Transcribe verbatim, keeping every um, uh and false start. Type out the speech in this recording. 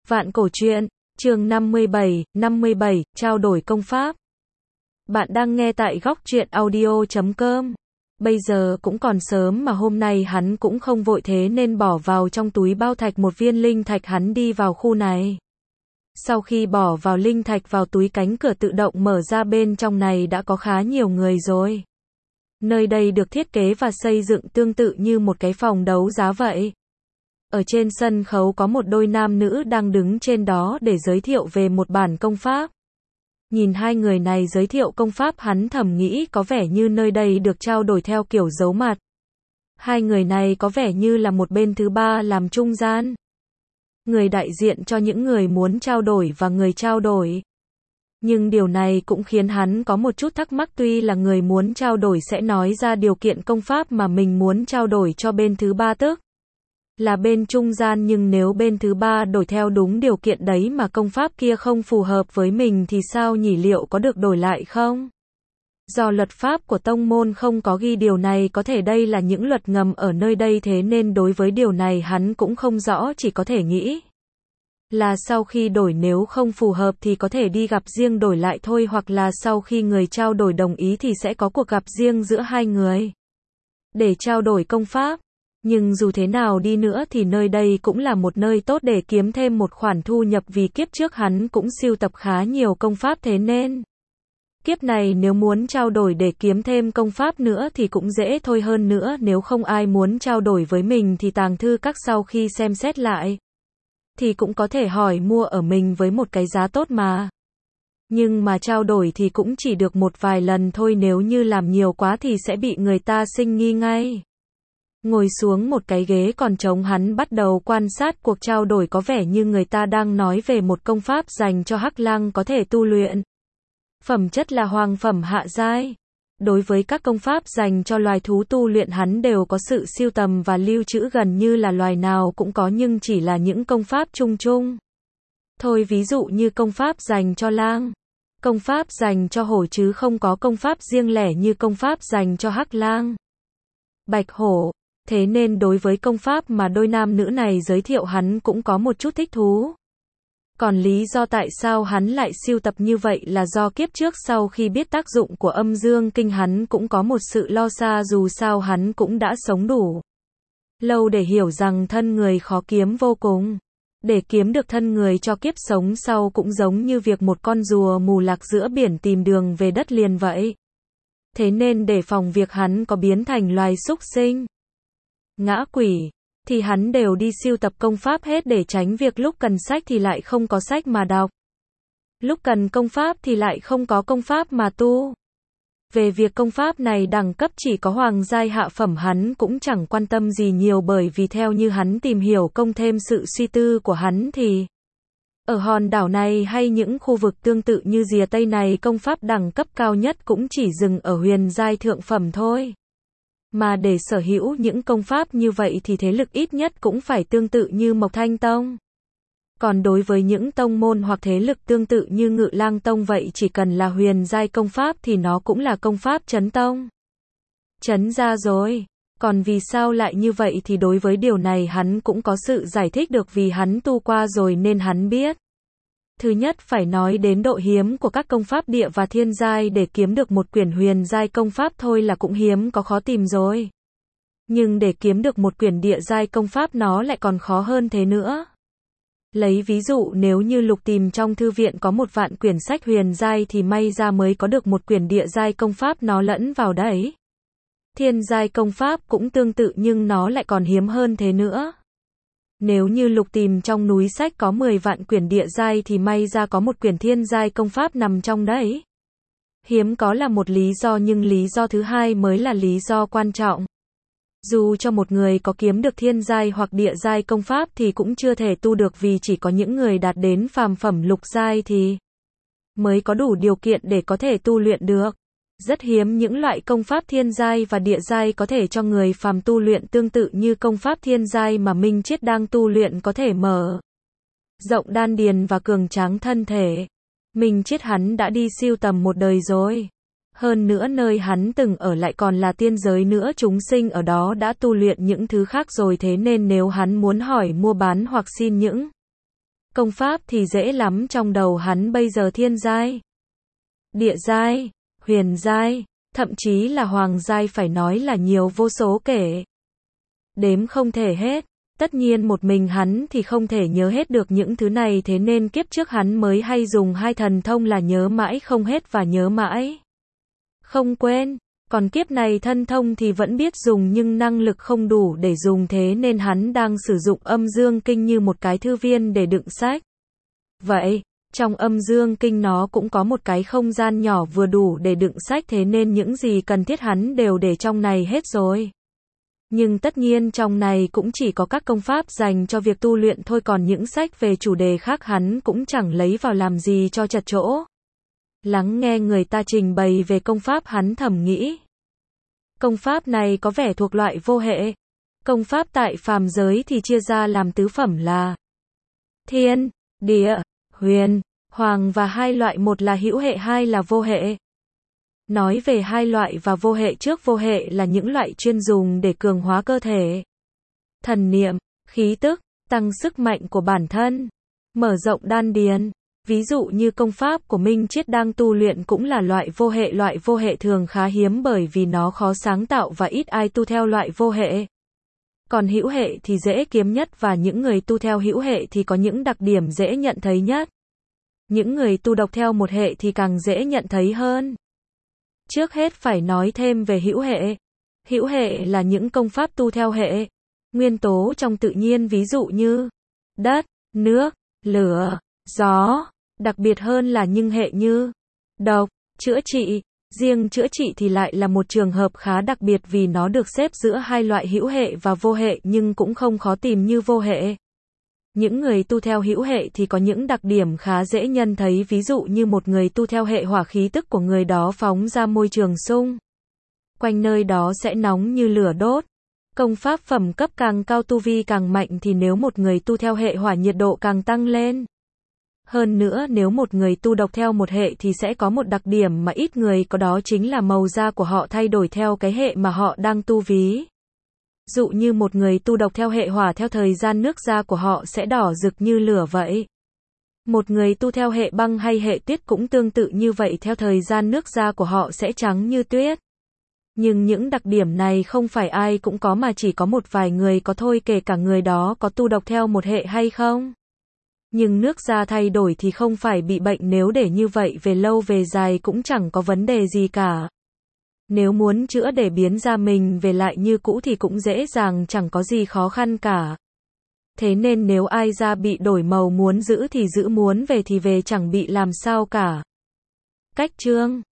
Vạn cổ truyện, chương năm mươi bảy, năm mươi bảy, trao đổi công pháp. Bạn đang nghe tại góc truyện audio chấm com. Bây giờ cũng còn sớm mà hôm nay hắn cũng không vội, thế nên bỏ vào trong túi bao thạch một viên linh thạch, hắn đi vào khu này. Sau khi bỏ vào linh thạch vào túi, cánh cửa tự động mở ra, bên trong này đã có khá nhiều người rồi. Nơi đây được thiết kế và xây dựng tương tự như một cái phòng đấu giá vậy. Ở trên sân khấu có một đôi nam nữ đang đứng trên đó để giới thiệu về một bản công pháp. Nhìn hai người này giới thiệu công pháp, hắn thầm nghĩ có vẻ như nơi đây được trao đổi theo kiểu giấu mặt. Hai người này có vẻ như là một bên thứ ba làm trung gian. Người đại diện cho những người muốn trao đổi và người trao đổi. Nhưng điều này cũng khiến hắn có một chút thắc mắc, tuy là người muốn trao đổi sẽ nói ra điều kiện công pháp mà mình muốn trao đổi cho bên thứ ba, tức là bên trung gian, nhưng nếu bên thứ ba đổi theo đúng điều kiện đấy mà công pháp kia không phù hợp với mình thì sao nhỉ, liệu có được đổi lại không? Do luật pháp của tông môn không có ghi điều này, có thể đây là những luật ngầm ở nơi đây, thế nên đối với điều này hắn cũng không rõ, chỉ có thể nghĩ là sau khi đổi nếu không phù hợp thì có thể đi gặp riêng đổi lại thôi, hoặc là sau khi người trao đổi đồng ý thì sẽ có cuộc gặp riêng giữa hai người để trao đổi công pháp. Nhưng dù thế nào đi nữa thì nơi đây cũng là một nơi tốt để kiếm thêm một khoản thu nhập, vì kiếp trước hắn cũng sưu tập khá nhiều công pháp, thế nên kiếp này nếu muốn trao đổi để kiếm thêm công pháp nữa thì cũng dễ thôi. Hơn nữa nếu không ai muốn trao đổi với mình thì tàng thư các sau khi xem xét lại thì cũng có thể hỏi mua ở mình với một cái giá tốt mà. Nhưng mà trao đổi thì cũng chỉ được một vài lần thôi, nếu như làm nhiều quá thì sẽ bị người ta sinh nghi ngay. Ngồi xuống một cái ghế còn trống, hắn bắt đầu quan sát cuộc trao đổi, có vẻ như người ta đang nói về một công pháp dành cho hắc lang có thể tu luyện. Phẩm chất là hoàng phẩm hạ giai. Đối với các công pháp dành cho loài thú tu luyện, hắn đều có sự sưu tầm và lưu trữ, gần như là loài nào cũng có, nhưng chỉ là những công pháp chung chung thôi, ví dụ như công pháp dành cho lang, công pháp dành cho hổ, chứ không có công pháp riêng lẻ như công pháp dành cho hắc lang, bạch hổ. Thế nên đối với công pháp mà đôi nam nữ này giới thiệu, hắn cũng có một chút thích thú. Còn lý do tại sao hắn lại sưu tập như vậy là do kiếp trước sau khi biết tác dụng của âm dương kinh, hắn cũng có một sự lo xa, dù sao hắn cũng đã sống đủ lâu để hiểu rằng thân người khó kiếm vô cùng. Để kiếm được thân người cho kiếp sống sau cũng giống như việc một con rùa mù lạc giữa biển tìm đường về đất liền vậy. Thế nên để phòng việc hắn có biến thành loài súc sinh, ngã quỷ, thì hắn đều đi sưu tập công pháp hết, để tránh việc lúc cần sách thì lại không có sách mà đọc, lúc cần công pháp thì lại không có công pháp mà tu. Về việc công pháp này đẳng cấp chỉ có hoàng giai hạ phẩm, hắn cũng chẳng quan tâm gì nhiều, bởi vì theo như hắn tìm hiểu công thêm sự suy tư của hắn thì ở hòn đảo này hay những khu vực tương tự như rìa Tây này, công pháp đẳng cấp cao nhất cũng chỉ dừng ở huyền giai thượng phẩm thôi. Mà để sở hữu những công pháp như vậy thì thế lực ít nhất cũng phải tương tự như Mộc Thanh Tông. Còn đối với những tông môn hoặc thế lực tương tự như Ngự Lang Tông vậy, chỉ cần là huyền giai công pháp thì nó cũng là công pháp chấn tông, chấn gia rồi. Còn vì sao lại như vậy thì đối với điều này hắn cũng có sự giải thích được, vì hắn tu qua rồi nên hắn biết. Thứ nhất phải nói đến độ hiếm của các công pháp địa và thiên giai, để kiếm được một quyển huyền giai công pháp thôi là cũng hiếm có khó tìm rồi. Nhưng để kiếm được một quyển địa giai công pháp nó lại còn khó hơn thế nữa. Lấy ví dụ, nếu như Lục tìm trong thư viện có một vạn quyển sách huyền giai thì may ra mới có được một quyển địa giai công pháp nó lẫn vào đấy. Thiên giai công pháp cũng tương tự nhưng nó lại còn hiếm hơn thế nữa. Nếu như Lục tìm trong núi sách có mười vạn quyển địa giai thì may ra có một quyển thiên giai công pháp nằm trong đấy. Hiếm có là một lý do, nhưng lý do thứ hai mới là lý do quan trọng. Dù cho một người có kiếm được thiên giai hoặc địa giai công pháp thì cũng chưa thể tu được, vì chỉ có những người đạt đến phàm phẩm lục giai thì mới có đủ điều kiện để có thể tu luyện được. Rất hiếm những loại công pháp thiên giai và địa giai có thể cho người phàm tu luyện, tương tự như công pháp thiên giai mà Minh Chiết đang tu luyện có thể mở rộng đan điền và cường tráng thân thể. Minh Chiết hắn đã đi sưu tầm một đời rồi. Hơn nữa nơi hắn từng ở lại còn là tiên giới nữa, chúng sinh ở đó đã tu luyện những thứ khác rồi, thế nên nếu hắn muốn hỏi mua bán hoặc xin những Công pháp thì dễ lắm, trong đầu hắn bây giờ thiên giai, địa giai, huyền giai, thậm chí là hoàng giai, phải nói là nhiều vô số kể. Đếm không thể hết. Tất nhiên một mình hắn thì không thể nhớ hết được những thứ này, thế nên kiếp trước hắn mới hay dùng hai thần thông là nhớ mãi không hết và nhớ mãi không quên. Còn kiếp này thân thông thì vẫn biết dùng nhưng năng lực không đủ để dùng, thế nên hắn đang sử dụng âm dương kinh như một cái thư viên để đựng sách. Vậy, trong âm dương kinh nó cũng có một cái không gian nhỏ vừa đủ để đựng sách, thế nên những gì cần thiết hắn đều để trong này hết rồi. Nhưng tất nhiên trong này cũng chỉ có các công pháp dành cho việc tu luyện thôi, còn những sách về chủ đề khác hắn cũng chẳng lấy vào làm gì cho chật chỗ. Lắng nghe người ta trình bày về công pháp, hắn thầm nghĩ. Công pháp này có vẻ thuộc loại vô hệ. Công pháp tại phàm giới thì chia ra làm tứ phẩm là thiên, địa, huyền, hoàng và hai loại, một là hữu hệ, hai là vô hệ. Nói về hai loại và vô hệ trước, vô hệ là những loại chuyên dùng để cường hóa cơ thể, thần niệm, khí tức, tăng sức mạnh của bản thân, mở rộng đan điền. Ví dụ như công pháp của Minh Triết đang tu luyện cũng là loại vô hệ. Loại vô hệ thường khá hiếm bởi vì nó khó sáng tạo và ít ai tu theo loại vô hệ. Còn hữu hệ thì dễ kiếm nhất, và những người tu theo hữu hệ thì có những đặc điểm dễ nhận thấy nhất. Những người tu độc theo một hệ thì càng dễ nhận thấy hơn. Trước hết phải nói thêm về hữu hệ. Hữu hệ là những công pháp tu theo hệ nguyên tố trong tự nhiên, ví dụ như đất, nước, lửa, gió. Đặc biệt hơn là những hệ như độc, chữa trị. Riêng chữa trị thì lại là một trường hợp khá đặc biệt vì nó được xếp giữa hai loại hữu hệ và vô hệ, nhưng cũng không khó tìm như vô hệ. Những người tu theo hữu hệ thì có những đặc điểm khá dễ nhận thấy, ví dụ như một người tu theo hệ hỏa, khí tức của người đó phóng ra môi trường xung quanh nơi đó sẽ nóng như lửa đốt. Công pháp phẩm cấp càng cao, tu vi càng mạnh thì nếu một người tu theo hệ hỏa, nhiệt độ càng tăng lên. Hơn nữa, nếu một người tu độc theo một hệ thì sẽ có một đặc điểm mà ít người có, đó chính là màu da của họ thay đổi theo cái hệ mà họ đang tu. Ví dụ như một người tu độc theo hệ hỏa, theo thời gian nước da của họ sẽ đỏ rực như lửa vậy. Một người tu theo hệ băng hay hệ tuyết cũng tương tự như vậy, theo thời gian nước da của họ sẽ trắng như tuyết. Nhưng những đặc điểm này không phải ai cũng có mà chỉ có một vài người có thôi, kể cả người đó có tu độc theo một hệ hay không. Nhưng nước da thay đổi thì không phải bị bệnh, nếu để như vậy về lâu về dài cũng chẳng có vấn đề gì cả. Nếu muốn chữa để biến da mình về lại như cũ thì cũng dễ dàng, chẳng có gì khó khăn cả. Thế nên nếu ai da bị đổi màu muốn giữ thì giữ, muốn về thì về, chẳng bị làm sao cả. Cách chương